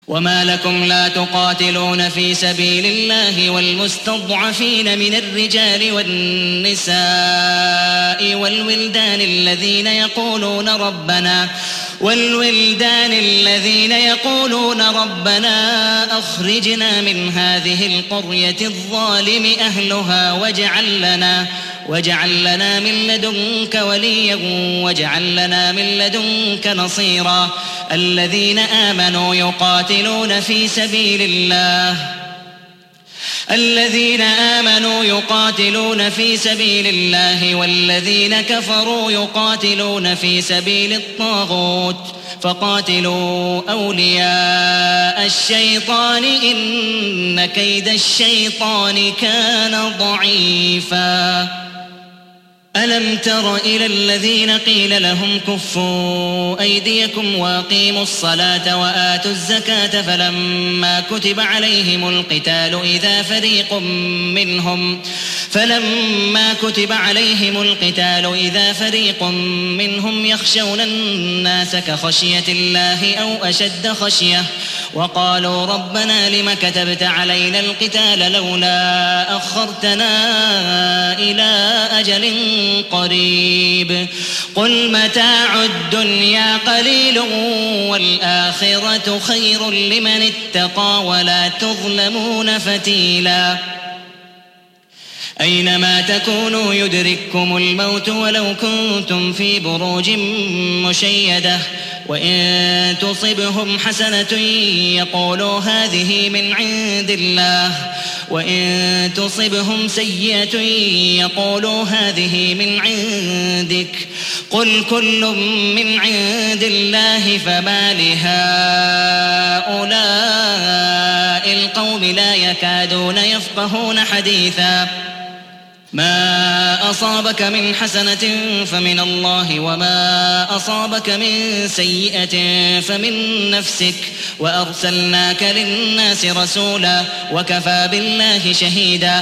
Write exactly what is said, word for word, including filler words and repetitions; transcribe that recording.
وما لكم لا تقاتلون في سبيل الله والمستضعفين من الرجال والنساء والولدان الذين يقولون ربنا والولدان الذين يقولون ربنا أخرجنا من هذه القرية الظالم أهلها واجعل لنا واجعل لنا من لدنك وليا واجعل لنا من لدنك نصيرا الذين آمنوا يقاتلون في سبيل الله الذين آمنوا يقاتلون في سبيل الله والذين كفروا يقاتلون في سبيل الطاغوت فقاتلوا أولياء الشيطان إن كيد الشيطان كان ضعيفا ألم تر إلى الذين قيل لهم كفوا أيديكم وأقيموا الصلاة وآتوا الزكاة فلما كتب عليهم القتال إذا فريق منهم فلما كتب عليهم القتال إذا فريق منهم يخشون الناس كخشية الله أو أشد خشية وقالوا ربنا لم كتبت علينا القتال لولا أخرتنا إلى أجل قريب قل متاع الدنيا قليل والآخرة خير لمن اتقى ولا تظلمون فتيلا أينما تكونوا يدرككم الموت ولو كنتم في بروج مشيدة وإن تصبهم حسنة يقولوا هذه من عند الله وإن تصبهم سيئة يقولوا هذه من عندك قل كل من عند الله فما لهؤلاء القوم لا يكادون يفقهون حديثا ما أصابك من حسنة فمن الله وما أصابك من سيئة فمن نفسك وأرسلناك للناس رسولا وكفى بالله شهيدا